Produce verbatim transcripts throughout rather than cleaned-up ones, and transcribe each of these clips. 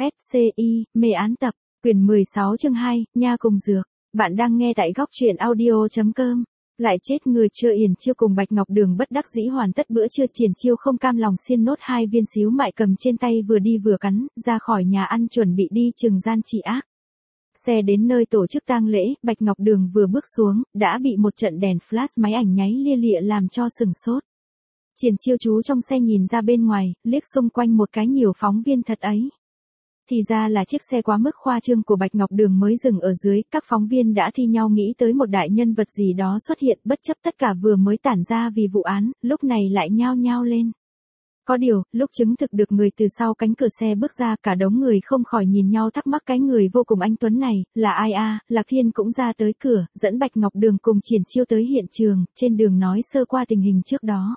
ét xê i, mê án tập, quyển mười sáu chương hai, nha cùng dược. Bạn đang nghe tại góc truyện audio chấm com. Lại chết người chưa. Yển Chiêu cùng Bạch Ngọc Đường bất đắc dĩ hoàn tất bữa trưa. Triển Chiêu không cam lòng xiên nốt hai viên xíu mại cầm trên tay, vừa đi vừa cắn, ra khỏi nhà ăn chuẩn bị đi trừng gian trị ác. Xe đến nơi tổ chức tang lễ, Bạch Ngọc Đường vừa bước xuống, đã bị một trận đèn flash máy ảnh nháy lia lịa làm cho sừng sốt. Triển Chiêu chú trong xe nhìn ra bên ngoài, liếc xung quanh một cái, nhiều phóng viên thật ấy. Thì ra là chiếc xe quá mức khoa trương của Bạch Ngọc Đường mới dừng ở dưới, các phóng viên đã thi nhau nghĩ tới một đại nhân vật gì đó xuất hiện, bất chấp tất cả vừa mới tản ra vì vụ án, lúc này lại nhao nhao lên. Có điều, lúc chứng thực được người từ sau cánh cửa xe bước ra, cả đống người không khỏi nhìn nhau thắc mắc cái người vô cùng anh tuấn này, là ai a? Lạc Thiên cũng ra tới cửa, dẫn Bạch Ngọc Đường cùng Triển Chiêu tới hiện trường, trên đường nói sơ qua tình hình trước đó.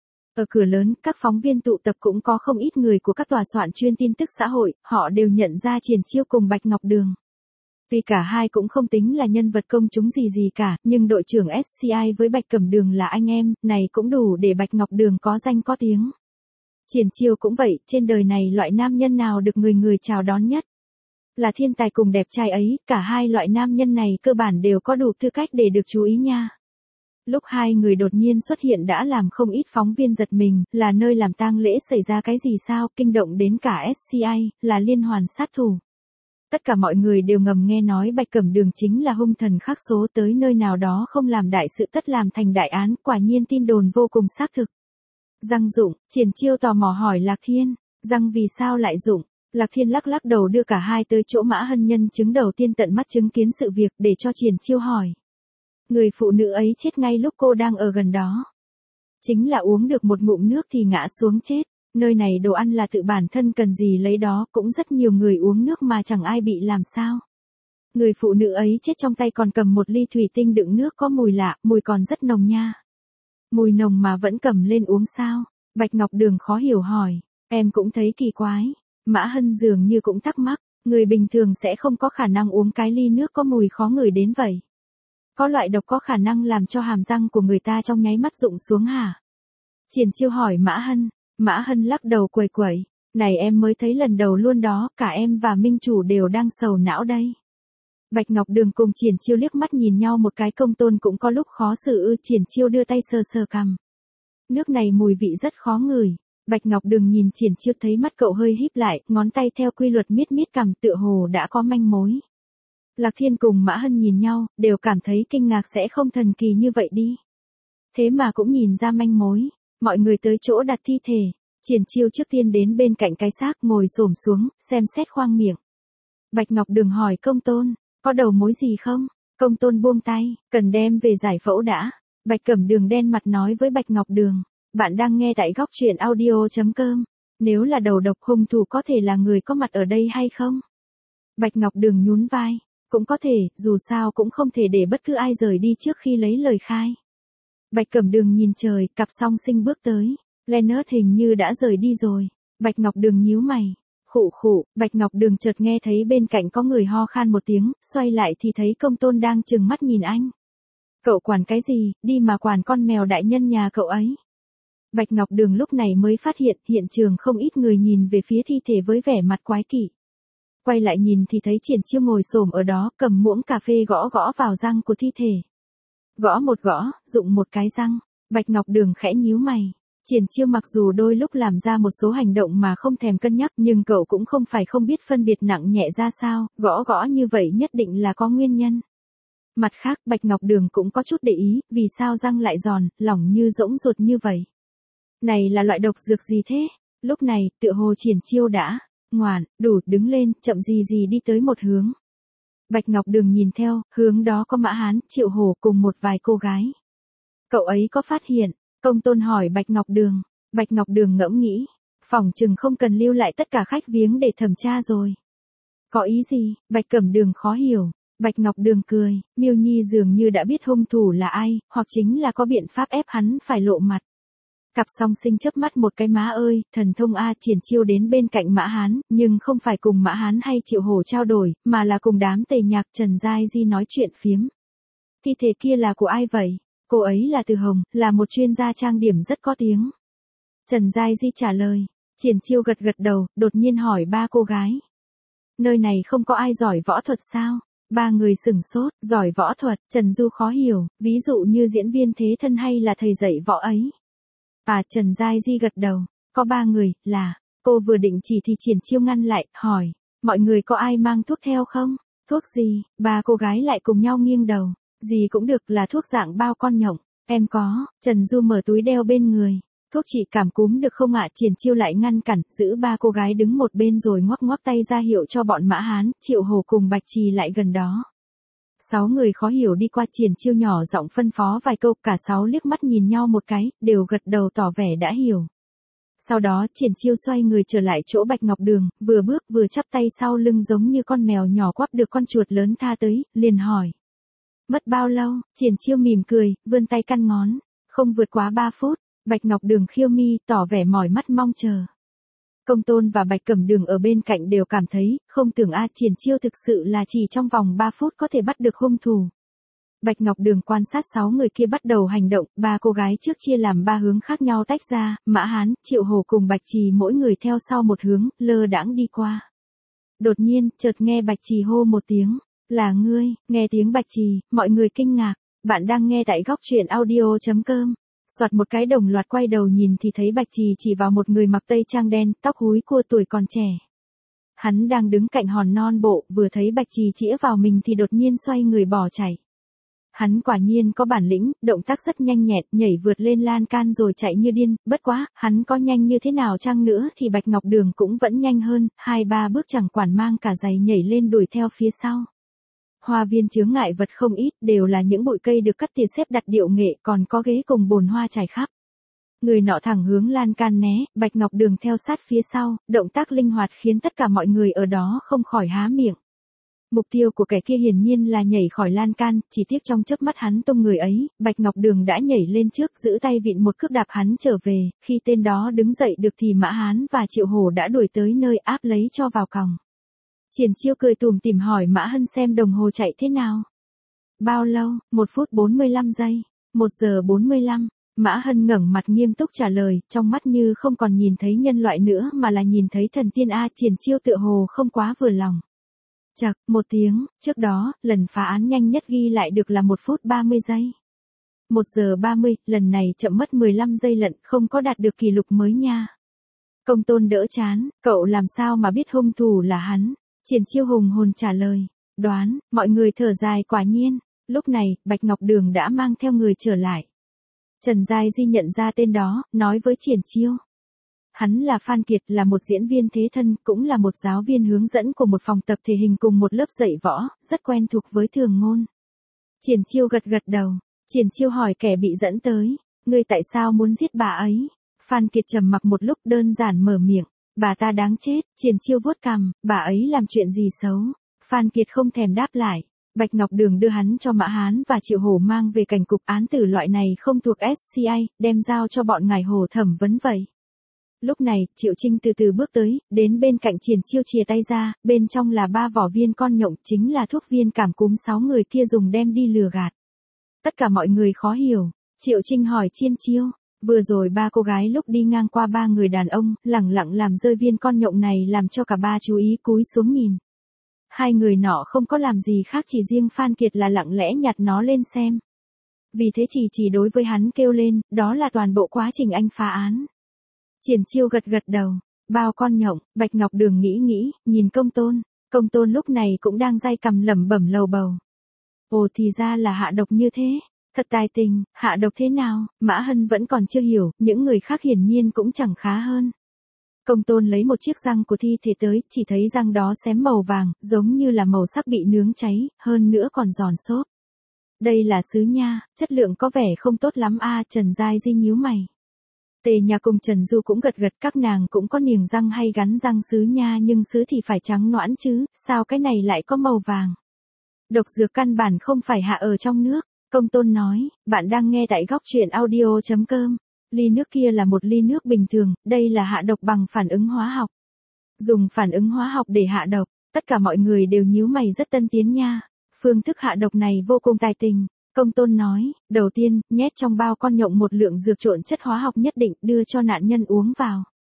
Ở cửa lớn, các phóng viên tụ tập cũng có không ít người của các tòa soạn chuyên tin tức xã hội, họ đều nhận ra Triển Chiêu cùng Bạch Ngọc Đường. Vì cả hai cũng không tính là nhân vật công chúng gì gì cả, nhưng đội trưởng ét xê i với Bạch Cẩm Đường là anh em, này cũng đủ để Bạch Ngọc Đường có danh có tiếng. Triển Chiêu cũng vậy, trên đời này loại nam nhân nào được người người chào đón nhất? Là thiên tài cùng đẹp trai ấy, cả hai loại nam nhân này cơ bản đều có đủ tư cách để được chú ý nha. Lúc hai người đột nhiên xuất hiện đã làm không ít phóng viên giật mình, là nơi làm tang lễ xảy ra cái gì sao, kinh động đến cả ét xê i, là liên hoàn sát thủ. Tất cả mọi người đều ngầm nghe nói Bạch Cẩm Đường chính là hung thần khắc số, tới nơi nào đó không làm đại sự tất làm thành đại án, quả nhiên tin đồn vô cùng xác thực. Răng rụng, Triển Chiêu tò mò hỏi Lạc Thiên, răng vì sao lại rụng? Lạc Thiên lắc lắc đầu đưa cả hai tới chỗ Mã Hân nhân chứng đầu tiên tận mắt chứng kiến sự việc để cho Triển Chiêu hỏi. Người phụ nữ ấy chết ngay lúc cô đang ở gần đó. Chính là uống được một ngụm nước thì ngã xuống chết, nơi này đồ ăn là tự bản thân cần gì lấy đó, cũng rất nhiều người uống nước mà chẳng ai bị làm sao. Người phụ nữ ấy chết trong tay còn cầm một ly thủy tinh đựng nước có mùi lạ, mùi còn rất nồng nha. Mùi nồng mà vẫn cầm lên uống sao? Bạch Ngọc Đường khó hiểu hỏi, em cũng thấy kỳ quái. Mã Hân dường như cũng thắc mắc, người bình thường sẽ không có khả năng uống cái ly nước có mùi khó ngửi đến vậy. Có loại độc có khả năng làm cho hàm răng của người ta trong nháy mắt rụng xuống hả? Triển Chiêu hỏi Mã Hân, Mã Hân lắc đầu quẩy quẩy, này em mới thấy lần đầu luôn đó, cả em và Minh Chủ đều đang sầu não đây. Bạch Ngọc Đường cùng Triển Chiêu liếc mắt nhìn nhau một cái, Công Tôn cũng có lúc khó xử ư. Triển Chiêu đưa tay sờ sờ cằm. Nước này mùi vị rất khó ngửi. Bạch Ngọc Đường nhìn Triển Chiêu thấy mắt cậu hơi híp lại, ngón tay theo quy luật miết miết cằm, tựa hồ đã có manh mối. Lạc Thiên cùng Mã Hân nhìn nhau, đều cảm thấy kinh ngạc, sẽ không thần kỳ như vậy đi. Thế mà cũng nhìn ra manh mối. Mọi người tới chỗ đặt thi thể. Triển Chiêu trước tiên đến bên cạnh cái xác, ngồi xổm xuống, xem xét khoang miệng. Bạch Ngọc Đường hỏi Công Tôn, có đầu mối gì không? Công Tôn buông tay, cần đem về giải phẫu đã. Bạch Cẩm Đường đen mặt nói với Bạch Ngọc Đường, bạn đang nghe tại góc truyện audio chấm com. Nếu là đầu độc, hung thủ có thể là người có mặt ở đây hay không? Bạch Ngọc Đường nhún vai, cũng có thể, dù sao cũng không thể để bất cứ ai rời đi trước khi lấy lời khai. Bạch Cẩm Đường nhìn trời, cặp song sinh bước tới. Leonard hình như đã rời đi rồi. Bạch Ngọc Đường nhíu mày. Khụ khụ, Bạch Ngọc Đường chợt nghe thấy bên cạnh có người ho khan một tiếng, xoay lại thì thấy Công Tôn đang trừng mắt nhìn anh. Cậu quản cái gì, đi mà quản con mèo đại nhân nhà cậu ấy. Bạch Ngọc Đường lúc này mới phát hiện, hiện trường không ít người nhìn về phía thi thể với vẻ mặt quái kỵ. Quay lại nhìn thì thấy Triển Chiêu ngồi xổm ở đó, cầm muỗng cà phê gõ gõ vào răng của thi thể. Gõ một gõ, rụng một cái răng. Bạch Ngọc Đường khẽ nhíu mày. Triển Chiêu mặc dù đôi lúc làm ra một số hành động mà không thèm cân nhắc, nhưng cậu cũng không phải không biết phân biệt nặng nhẹ ra sao, gõ gõ như vậy nhất định là có nguyên nhân. Mặt khác, Bạch Ngọc Đường cũng có chút để ý, vì sao răng lại giòn, lỏng như rỗng ruột như vậy. Này là loại độc dược gì thế? Lúc này, tựa hồ Triển Chiêu đã ngoan, đủ, đứng lên, chậm gì gì đi tới một hướng. Bạch Ngọc Đường nhìn theo, hướng đó có Mã Hán, Triệu Hổ cùng một vài cô gái. Cậu ấy có phát hiện? Công Tôn hỏi Bạch Ngọc Đường. Bạch Ngọc Đường ngẫm nghĩ, phỏng chừng không cần lưu lại tất cả khách viếng để thẩm tra rồi. Có ý gì? Bạch Cẩm Đường khó hiểu. Bạch Ngọc Đường cười, Miêu Nhi dường như đã biết hung thủ là ai, hoặc chính là có biện pháp ép hắn phải lộ mặt. Cặp song sinh chớp mắt một cái, má ơi, thần thông a. Triển Chiêu đến bên cạnh Mã Hán, nhưng không phải cùng Mã Hán hay Triệu Hổ trao đổi, mà là cùng đám tề nhạc Trần Giai Di nói chuyện phiếm. Thi thể kia là của ai vậy? Cô ấy là Từ Hồng, là một chuyên gia trang điểm rất có tiếng. Trần Giai Di trả lời. Triển Chiêu gật gật đầu, đột nhiên hỏi ba cô gái. Nơi này không có ai giỏi võ thuật sao? Ba người sửng sốt, giỏi võ thuật, Trần Du khó hiểu, ví dụ như diễn viên thế thân hay là thầy dạy võ ấy. À, Trần Giai Di gật đầu, có ba người, là, cô vừa định chỉ thì Triển Chiêu ngăn lại, hỏi, mọi người có ai mang thuốc theo không? Thuốc gì? Ba cô gái lại cùng nhau nghiêng đầu, gì cũng được, là thuốc dạng bao con nhộng, em có, Trần Du mở túi đeo bên người. Thuốc trị cảm cúm được không ạ? Triển Chiêu lại ngăn cản, giữ ba cô gái đứng một bên rồi ngoắc ngoắc tay ra hiệu cho bọn Mã Hán, Triệu Hồ cùng Bạch Trì lại gần đó. Sáu người khó hiểu đi qua, Triển Chiêu nhỏ giọng phân phó vài câu, cả sáu liếc mắt nhìn nhau một cái, đều gật đầu tỏ vẻ đã hiểu. Sau đó Triển Chiêu xoay người trở lại chỗ Bạch Ngọc Đường, vừa bước vừa chắp tay sau lưng giống như con mèo nhỏ quắp được con chuột lớn tha tới, liền hỏi. Mất bao lâu? Triển Chiêu mỉm cười, vươn tay căn ngón, không vượt quá ba phút. Bạch Ngọc Đường khiêu mi, tỏ vẻ mỏi mắt mong chờ. Công Tôn và Bạch Cẩm Đường ở bên cạnh đều cảm thấy, không tưởng a Triển Chiêu thực sự là chỉ trong vòng ba phút có thể bắt được hung thủ. Bạch Ngọc Đường quan sát sáu người kia bắt đầu hành động, ba cô gái trước chia làm ba hướng khác nhau tách ra, Mã Hán, Triệu Hồ cùng Bạch Trì mỗi người theo sau một hướng, lơ đãng đi qua. Đột nhiên, chợt nghe Bạch Trì hô một tiếng, là ngươi, nghe tiếng Bạch Trì, mọi người kinh ngạc, bạn đang nghe tại góc truyện audio.com. Soạt một cái đồng loạt quay đầu nhìn thì thấy Bạch Trì chỉ vào một người mặc tây trang đen, tóc húi cua tuổi còn trẻ. Hắn đang đứng cạnh hòn non bộ, vừa thấy Bạch Trì chĩa vào mình thì đột nhiên xoay người bỏ chạy. Hắn quả nhiên có bản lĩnh, động tác rất nhanh nhẹn, nhảy vượt lên lan can rồi chạy như điên, bất quá, hắn có nhanh như thế nào chăng nữa thì Bạch Ngọc Đường cũng vẫn nhanh hơn, hai ba bước chẳng quản mang cả giày nhảy lên đuổi theo phía sau. Hoa viên chướng ngại vật không ít, đều là những bụi cây được cắt tỉa xếp đặt điệu nghệ, còn có ghế cùng bồn hoa trải khắp. Người nọ thẳng hướng lan can né, Bạch Ngọc Đường theo sát phía sau, động tác linh hoạt khiến tất cả mọi người ở đó không khỏi há miệng. Mục tiêu của kẻ kia hiển nhiên là nhảy khỏi lan can, chỉ tiếc trong chớp mắt hắn tung người ấy, Bạch Ngọc Đường đã nhảy lên trước, giữ tay vịn một cước đạp hắn trở về, khi tên đó đứng dậy được thì Mã Hán và Triệu Hổ đã đuổi tới nơi áp lấy cho vào còng. Triển Chiêu cười tủm tỉm hỏi Mã Hân xem đồng hồ chạy thế nào. Bao lâu? Một phút bốn mươi lăm giây. Một giờ bốn mươi lăm. Mã Hân ngẩng mặt nghiêm túc trả lời, trong mắt như không còn nhìn thấy nhân loại nữa mà là nhìn thấy thần tiên a. Triển Chiêu tựa hồ không quá vừa lòng. Chậc, một tiếng, trước đó, lần phá án nhanh nhất ghi lại được là một phút ba mươi giây. Một giờ ba mươi, lần này chậm mất mười lăm giây lận, không có đạt được kỷ lục mới nha. Công Tôn đỡ chán, cậu làm sao mà biết hung thủ là hắn? Triển Chiêu hùng hồn trả lời, đoán, mọi người thở dài quả nhiên. Lúc này, Bạch Ngọc Đường đã mang theo người trở lại. Trần Giai Di nhận ra tên đó, nói với Triển Chiêu. Hắn là Phan Kiệt, là một diễn viên thế thân, cũng là một giáo viên hướng dẫn của một phòng tập thể hình cùng một lớp dạy võ, rất quen thuộc với Thường Ngôn. Triển Chiêu gật gật đầu. Triển Chiêu hỏi kẻ bị dẫn tới, ngươi tại sao muốn giết bà ấy? Phan Kiệt trầm mặc một lúc đơn giản mở miệng, bà ta đáng chết. Triển Chiêu vuốt cằm, bà ấy làm chuyện gì xấu? Phan Kiệt không thèm đáp lại. Bạch Ngọc Đường đưa hắn cho Mã Hán và Triệu Hổ mang về cảnh cục, án tử loại này không thuộc ét xê i, đem giao cho bọn ngài Hồ thẩm vấn vậy. Lúc này, Triệu Trinh từ từ bước tới, đến bên cạnh Triển Chiêu chìa tay ra, bên trong là ba vỏ viên con nhộng, chính là thuốc viên cảm cúm sáu người kia dùng đem đi lừa gạt. Tất cả mọi người khó hiểu. Triệu Trinh hỏi Triển Chiêu, vừa rồi ba cô gái lúc đi ngang qua ba người đàn ông, lẳng lặng làm rơi viên con nhộng này làm cho cả ba chú ý cúi xuống nhìn. Hai người nọ không có làm gì khác, chỉ riêng Phan Kiệt là lặng lẽ nhặt nó lên xem. Vì thế chỉ chỉ đối với hắn kêu lên, đó là toàn bộ quá trình anh phá án. Triển Chiêu gật gật đầu, bao con nhộng. Bạch Ngọc Đường nghĩ nghĩ, nhìn Công Tôn. Công Tôn lúc này cũng đang day cằm lẩm bẩm lầu bầu. Ồ, thì ra là hạ độc như thế. Thật tài tình, hạ độc thế nào? Mã Hân vẫn còn chưa hiểu, những người khác hiển nhiên cũng chẳng khá hơn. Công Tôn lấy một chiếc răng của thi thể tới, chỉ thấy răng đó xém màu vàng, giống như là màu sắc bị nướng cháy, hơn nữa còn giòn xốp. Đây là sứ nha, chất lượng có vẻ không tốt lắm a. Trần Giai Di nhíu mày. Tề Nhà cùng Trần Du cũng gật gật, các nàng cũng có niềng răng hay gắn răng sứ nha, nhưng sứ thì phải trắng nõn chứ, sao cái này lại có màu vàng? Độc dược căn bản không phải hạ ở trong nước. Công Tôn nói, bạn đang nghe tại góc truyện audio.com. Ly nước kia là một ly nước bình thường, đây là hạ độc bằng phản ứng hóa học. Dùng phản ứng hóa học để hạ độc, tất cả mọi người đều nhíu mày rất tân tiến nha. Phương thức hạ độc này vô cùng tài tình. Công Tôn nói, đầu tiên, nhét trong bao con nhộng một lượng dược trộn chất hóa học nhất định, đưa cho nạn nhân uống vào.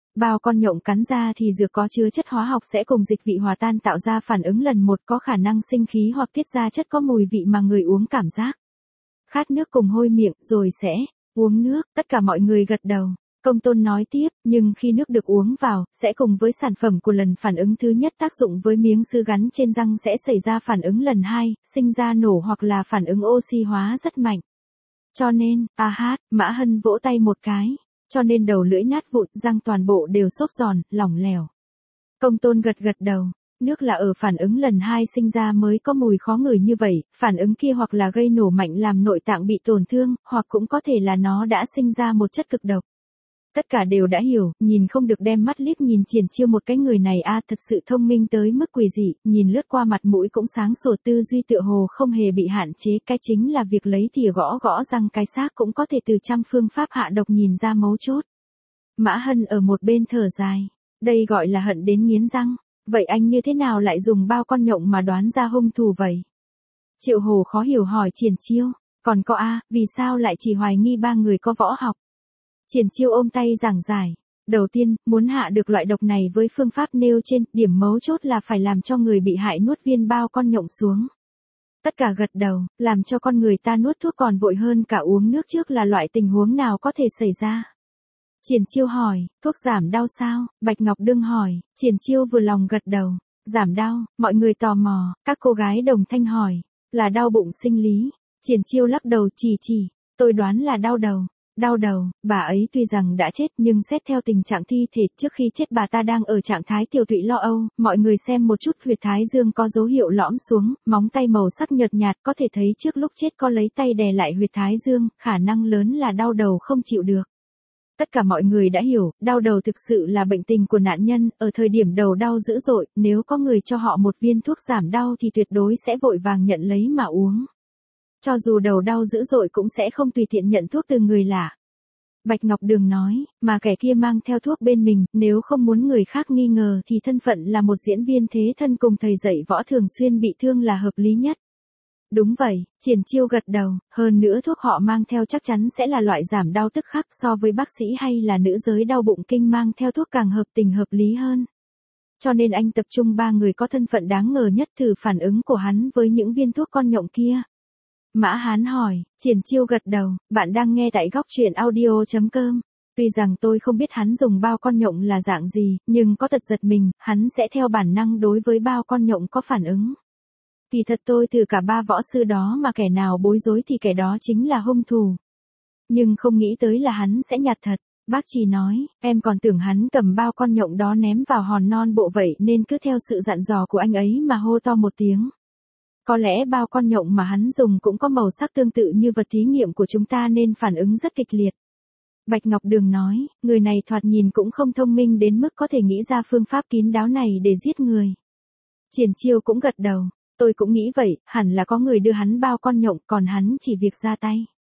Bao con nhộng cắn ra thì dược có chứa chất hóa học sẽ cùng dịch vị hòa tan tạo ra phản ứng lần một, có khả năng sinh khí hoặc tiết ra chất có mùi vị mà người uống cảm giác khát nước cùng hôi miệng, rồi sẽ uống nước. Tất cả mọi người gật đầu. Công tôn nói tiếp, nhưng khi nước được uống vào, sẽ cùng với sản phẩm của lần phản ứng thứ nhất tác dụng với miếng sứ gắn trên răng sẽ xảy ra phản ứng lần hai, sinh ra nổ hoặc là phản ứng oxy hóa rất mạnh. Cho nên, a hát, Mã Hân vỗ tay một cái. Cho nên đầu lưỡi nát vụn, răng toàn bộ đều xốp giòn, lỏng lẻo. Công tôn gật gật đầu. Nước là ở phản ứng lần hai sinh ra mới có mùi khó ngửi như vậy, phản ứng kia hoặc là gây nổ mạnh làm nội tạng bị tổn thương, hoặc cũng có thể là nó đã sinh ra một chất cực độc. Tất cả đều đã hiểu, nhìn không được đem mắt liếc nhìn Triển Chiêu một cái người này a thật sự thông minh tới mức quỷ dị, nhìn lướt qua mặt mũi cũng sáng sủa, tư duy tựa hồ không hề bị hạn chế, cái chính là việc lấy thìa gõ gõ răng cái xác cũng có thể từ trăm phương pháp hạ độc nhìn ra mấu chốt. Mã Hân ở một bên thở dài, đây gọi là hận đến nghiến răng, vậy anh như thế nào lại dùng bao con nhộng mà đoán ra hung thủ vậy? Triệu Hồ khó hiểu hỏi Triển Chiêu, còn có a, vì sao lại chỉ hoài nghi ba người có võ học? Triển Chiêu ôm tay giảng giải. Đầu tiên, muốn hạ được loại độc này với phương pháp nêu trên, điểm mấu chốt là phải làm cho người bị hại nuốt viên bao con nhộng xuống. Tất cả gật đầu, làm cho con người ta nuốt thuốc còn vội hơn cả uống nước trước là loại tình huống nào có thể xảy ra. Triển Chiêu hỏi, thuốc giảm đau sao? Bạch Ngọc Đương hỏi, Triển Chiêu vừa lòng gật đầu. Giảm đau, mọi người tò mò, các cô gái đồng thanh hỏi, là đau bụng sinh lý. Triển Chiêu lắc đầu chỉ chỉ, tôi đoán là đau đầu. Đau đầu, bà ấy tuy rằng đã chết nhưng xét theo tình trạng thi thể trước khi chết bà ta đang ở trạng thái tiểu tụy lo âu, mọi người xem một chút huyệt thái dương có dấu hiệu lõm xuống, móng tay màu sắc nhợt nhạt có thể thấy trước lúc chết có lấy tay đè lại huyệt thái dương, khả năng lớn là đau đầu không chịu được. Tất cả mọi người đã hiểu, đau đầu thực sự là bệnh tình của nạn nhân, ở thời điểm đầu đau dữ dội, nếu có người cho họ một viên thuốc giảm đau thì tuyệt đối sẽ vội vàng nhận lấy mà uống. Cho dù đầu đau dữ dội cũng sẽ không tùy tiện nhận thuốc từ người lạ. Bạch Ngọc Đường nói, mà kẻ kia mang theo thuốc bên mình, nếu không muốn người khác nghi ngờ thì thân phận là một diễn viên thế thân cùng thầy dạy võ thường xuyên bị thương là hợp lý nhất. Đúng vậy, Triển Chiêu gật đầu, hơn nữa thuốc họ mang theo chắc chắn sẽ là loại giảm đau tức khắc, so với bác sĩ hay là nữ giới đau bụng kinh mang theo thuốc càng hợp tình hợp lý hơn. Cho nên anh tập trung ba người có thân phận đáng ngờ nhất thử phản ứng của hắn với những viên thuốc con nhộng kia. Mã Hán hỏi, Triển Chiêu gật đầu, bạn đang nghe tại góc truyện audio chấm com. Tuy rằng tôi không biết hắn dùng bao con nhộng là dạng gì, nhưng có tật giật mình, hắn sẽ theo bản năng đối với bao con nhộng có phản ứng. Kỳ thật tôi từ cả ba võ sư đó mà kẻ nào bối rối thì kẻ đó chính là hung thủ. Nhưng không nghĩ tới là hắn sẽ nhặt thật. Bác Trì nói, em còn tưởng hắn cầm bao con nhộng đó ném vào hòn non bộ vậy nên cứ theo sự dặn dò của anh ấy mà hô to một tiếng. Có lẽ bao con nhộng mà hắn dùng cũng có màu sắc tương tự như vật thí nghiệm của chúng ta nên phản ứng rất kịch liệt. Bạch Ngọc Đường nói, người này thoạt nhìn cũng không thông minh đến mức có thể nghĩ ra phương pháp kín đáo này để giết người. Triển Chiêu cũng gật đầu, tôi cũng nghĩ vậy, hẳn là có người đưa hắn bao con nhộng còn hắn chỉ việc ra tay.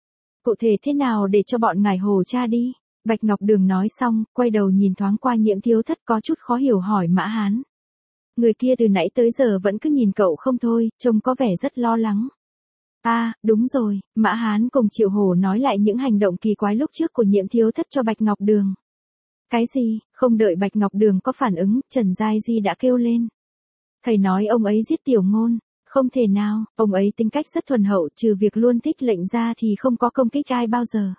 Cụ thể thế nào để cho bọn ngài hồ tra đi. Bạch Ngọc Đường nói xong, quay đầu nhìn thoáng qua Nhiễm Thiếu Thất có chút khó hiểu hỏi Mã Hán. Người kia từ nãy tới giờ vẫn cứ nhìn cậu không thôi, trông có vẻ rất lo lắng. À, đúng rồi, Mã Hán cùng Triệu Hổ nói lại những hành động kỳ quái lúc trước của Nhiễm Thiếu Thất cho Bạch Ngọc Đường. Cái gì, không đợi Bạch Ngọc Đường có phản ứng, Trần Giai Di đã kêu lên. Thầy nói ông ấy giết Tiểu Ngôn, không thể nào, ông ấy tính cách rất thuần hậu, trừ việc luôn thích lệnh ra thì không có công kích ai bao giờ.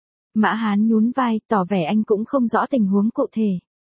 Mã Hán nhún vai, tỏ vẻ anh cũng không rõ tình huống cụ thể.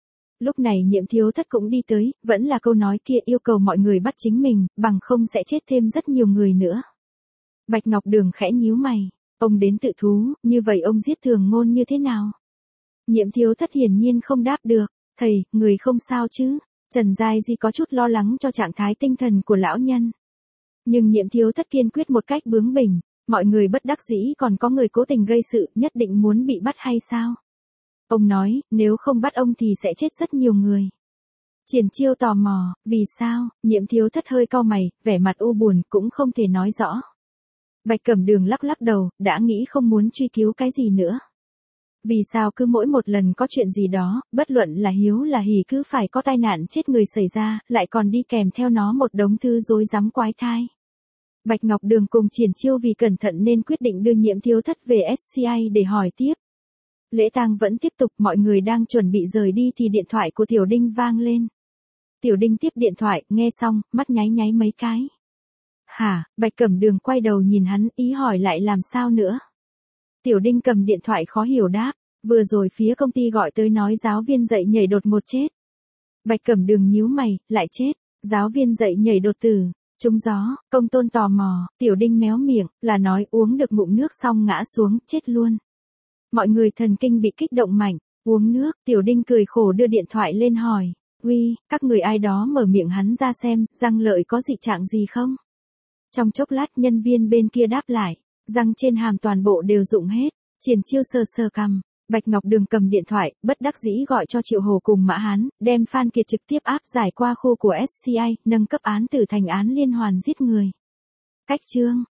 Lúc này Nhiễm Thiếu Thất cũng đi tới, vẫn là câu nói kia yêu cầu mọi người bắt chính mình, bằng không sẽ chết thêm rất nhiều người nữa. Bạch Ngọc Đường khẽ nhíu mày, ông đến tự thú, như vậy ông giết Thường Ngôn như thế nào? Nhiễm Thiếu Thất hiển nhiên không đáp được, thầy, người không sao chứ? Trần Giai Di có chút lo lắng cho trạng thái tinh thần của lão nhân. Nhưng Nhiễm Thiếu Thất kiên quyết một cách bướng bỉnh, mọi người bất đắc dĩ còn có người cố tình gây sự, nhất định muốn bị bắt hay sao? Ông nói, nếu không bắt ông thì sẽ chết rất nhiều người. Triển Chiêu tò mò, vì sao? Nhiễm Thiếu Thất hơi cau mày, vẻ mặt u buồn, cũng không thể nói rõ. Bạch Cẩm Đường lắc lắc đầu, đã nghĩ không muốn truy cứu cái gì nữa. Vì sao cứ mỗi một lần có chuyện gì đó, bất luận là hiếu là hỉ cứ phải có tai nạn chết người xảy ra, lại còn đi kèm theo nó một đống thư rối rắm quái thai. Bạch Ngọc Đường cùng Triển Chiêu vì cẩn thận nên quyết định đưa Nhiễm Thiếu Thất về ét xê i để hỏi tiếp. Lễ tang vẫn tiếp tục, mọi người đang chuẩn bị rời đi thì điện thoại của Tiểu Đinh vang lên. Tiểu Đinh tiếp điện thoại, nghe xong, mắt nháy nháy mấy cái. Hả, Bạch Cẩm Đường quay đầu nhìn hắn, ý hỏi lại làm sao nữa. Tiểu Đinh cầm điện thoại khó hiểu đáp, vừa rồi phía công ty gọi tới nói giáo viên dạy nhảy đột ngột chết. Bạch Cẩm Đường nhíu mày, lại chết, giáo viên dạy nhảy đột tử, trúng gió, Công Tôn tò mò, Tiểu Đinh méo miệng, là nói uống được ngụm nước xong ngã xuống, chết luôn. Mọi người thần kinh bị kích động mạnh, uống nước, Tiểu Đinh cười khổ đưa điện thoại lên hỏi, uy, các người ai đó mở miệng hắn ra xem, răng lợi có dị trạng gì không? Trong chốc lát nhân viên bên kia đáp lại, răng trên hàm toàn bộ đều rụng hết, Triển Chiêu sờ sờ cằm, Bạch Ngọc Đường cầm điện thoại, bất đắc dĩ gọi cho Triệu Hồ cùng Mã Hán, đem Phan Kiệt trực tiếp áp giải qua khu của ét xê i, nâng cấp án tử thành án liên hoàn giết người. Cách chương